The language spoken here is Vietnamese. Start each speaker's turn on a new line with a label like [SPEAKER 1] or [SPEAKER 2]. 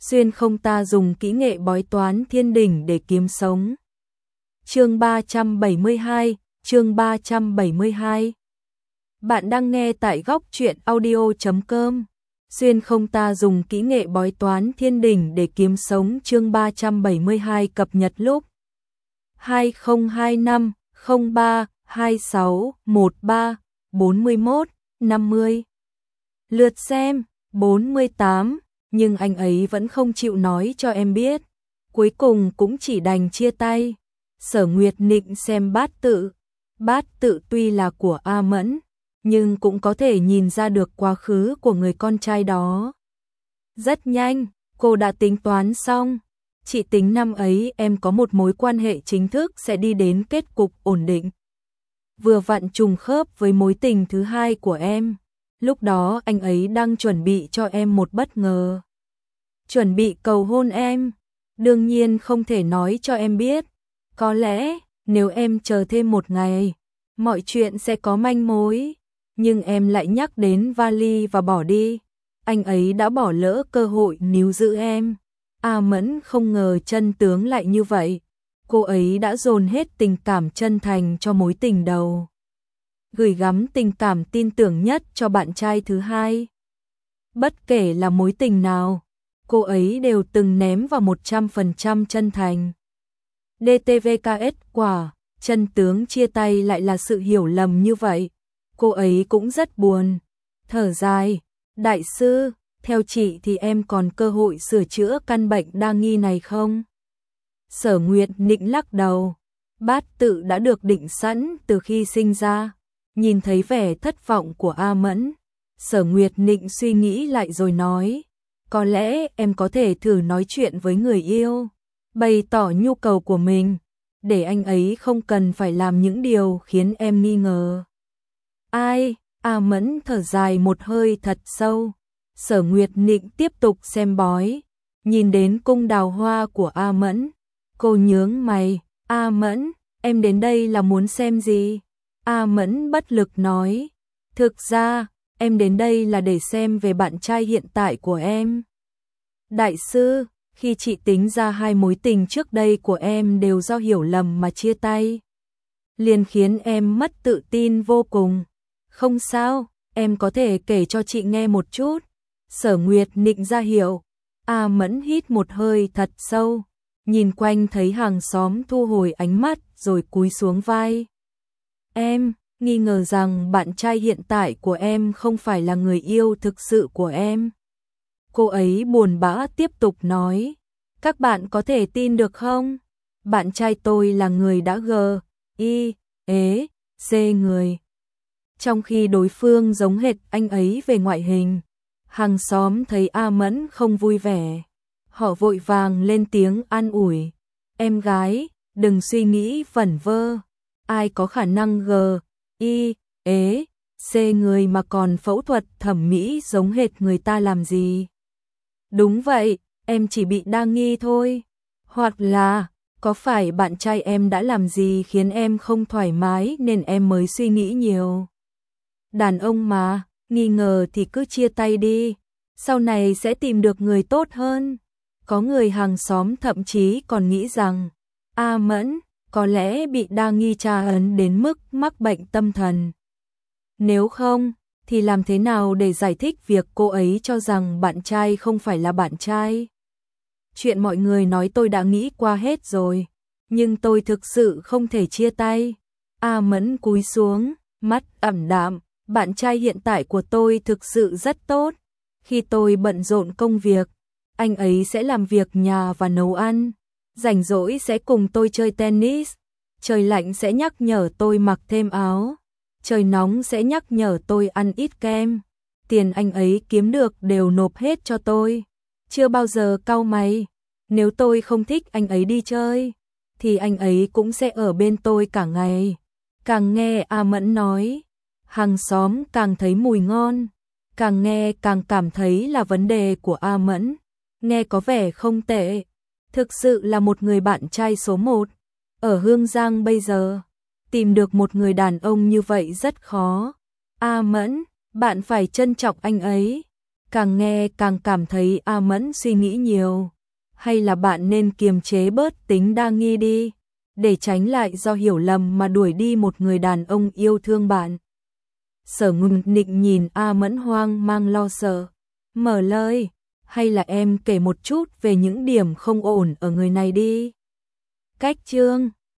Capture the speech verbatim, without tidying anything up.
[SPEAKER 1] xuyên không ta dùng kỹ nghệ bói toán thiên đỉnh để kiếm sống. Chương ba trăm bảy mươi hai, chương ba trăm bảy mươi hai. Bạn đang nghe tại góc truyện audio chấm com. Xuyên không ta dùng kỹ nghệ bói toán thiên đỉnh để kiếm sống, chương ba trăm bảy mươi hai cập nhật lúc hai không hai năm không ba hai sáu một ba bốn mốt năm mươi. Lượt xem bốn mươi tám, nhưng anh ấy vẫn không chịu nói cho em biết. Cuối cùng cũng chỉ đành chia tay. Sở Nguyệt Nịnh xem bát tự. Bát tự tuy là của A Mẫn, nhưng cũng có thể nhìn ra được quá khứ của người con trai đó. Rất nhanh, cô đã tính toán xong. Chị tính năm ấy em có một mối quan hệ chính thức sẽ đi đến kết cục ổn định. Vừa vặn trùng khớp với mối tình thứ hai của em. Lúc đó anh ấy đang chuẩn bị cho em một bất ngờ. Chuẩn bị cầu hôn em. Đương nhiên không thể nói cho em biết. Có lẽ nếu em chờ thêm một ngày, mọi chuyện sẽ có manh mối. Nhưng em lại nhắc đến vali và bỏ đi. Anh ấy đã bỏ lỡ cơ hội níu giữ em. A Mẫn không ngờ chân tướng lại như vậy. Cô ấy đã dồn hết tình cảm chân thành cho mối tình đầu, gửi gắm tình cảm tin tưởng nhất cho bạn trai thứ hai. Bất kể là mối tình nào, cô ấy đều từng ném vào một trăm phần trăm chân thành. đê tê vê ca ét quả, chân tướng chia tay lại là sự hiểu lầm như vậy. Cô ấy cũng rất buồn. Thở dài, đại sư, theo chị thì em còn cơ hội sửa chữa căn bệnh đa nghi này không? Sở Nguyệt Nịnh lắc đầu. Bát tự đã được định sẵn từ khi sinh ra. Nhìn thấy vẻ thất vọng của A Mẫn, Sở Nguyệt Nịnh suy nghĩ lại rồi nói, có lẽ em có thể thử nói chuyện với người yêu, bày tỏ nhu cầu của mình, để anh ấy không cần phải làm những điều khiến em nghi ngờ. Ai? A Mẫn thở dài một hơi thật sâu. Sở Nguyệt Nịnh tiếp tục xem bói, nhìn đến cung đào hoa của A Mẫn. Cô nhướng mày, A Mẫn, em đến đây là muốn xem gì? A Mẫn bất lực nói, thực ra, em đến đây là để xem về bạn trai hiện tại của em. Đại sư, khi chị tính ra hai mối tình trước đây của em đều do hiểu lầm mà chia tay, liền khiến em mất tự tin vô cùng. Không sao, em có thể kể cho chị nghe một chút. Sở Nguyệt Nịnh ra hiệu. A Mẫn hít một hơi thật sâu, nhìn quanh thấy hàng xóm thu hồi ánh mắt rồi cúi xuống vai. Em nghi ngờ rằng bạn trai hiện tại của em không phải là người yêu thực sự của em. Cô ấy buồn bã tiếp tục nói, các bạn có thể tin được không? Bạn trai tôi là người đã gờ, y, ế, xê người. Trong khi đối phương giống hệt anh ấy về ngoại hình. Hàng xóm thấy A Mẫn không vui vẻ, họ vội vàng lên tiếng an ủi. Em gái, đừng suy nghĩ vẩn vơ. Ai có khả năng gờ, y, ế, xê người mà còn phẫu thuật thẩm mỹ giống hệt người ta làm gì? Đúng vậy, em chỉ bị đa nghi thôi. Hoặc là, có phải bạn trai em đã làm gì khiến em không thoải mái nên em mới suy nghĩ nhiều? Đàn ông mà, nghi ngờ thì cứ chia tay đi, sau này sẽ tìm được người tốt hơn. Có người hàng xóm thậm chí còn nghĩ rằng A Mẫn có lẽ bị đa nghi tra ấn đến mức mắc bệnh tâm thần. Nếu không, thì làm thế nào để giải thích việc cô ấy cho rằng bạn trai không phải là bạn trai? Chuyện mọi người nói tôi đã nghĩ qua hết rồi, nhưng tôi thực sự không thể chia tay. A Mẫn cúi xuống, mắt ảm đạm. Bạn trai hiện tại của tôi thực sự rất tốt. Khi tôi bận rộn công việc, anh ấy sẽ làm việc nhà và nấu ăn. Rảnh rỗi sẽ cùng tôi chơi tennis. Trời lạnh sẽ nhắc nhở tôi mặc thêm áo. Trời nóng sẽ nhắc nhở tôi ăn ít kem. Tiền anh ấy kiếm được đều nộp hết cho tôi. Chưa bao giờ cau mày. Nếu tôi không thích anh ấy đi chơi, thì anh ấy cũng sẽ ở bên tôi cả ngày. Càng nghe A Mẫn nói, hàng xóm càng thấy mùi ngon, càng nghe càng cảm thấy là vấn đề của A Mẫn. Nghe có vẻ không tệ, thực sự là một người bạn trai số một. Ở Hương Giang bây giờ, tìm được một người đàn ông như vậy rất khó. A Mẫn, bạn phải trân trọng anh ấy. Càng nghe càng cảm thấy A Mẫn suy nghĩ nhiều. Hay là bạn nên kiềm chế bớt tính đa nghi đi, để tránh lại do hiểu lầm mà đuổi đi một người đàn ông yêu thương bạn. Sở Ngưng Nịnh nhìn A Mẫn hoang mang lo sợ, mở lời, hay là em kể một chút về những điểm không ổn ở người này đi. Cách chương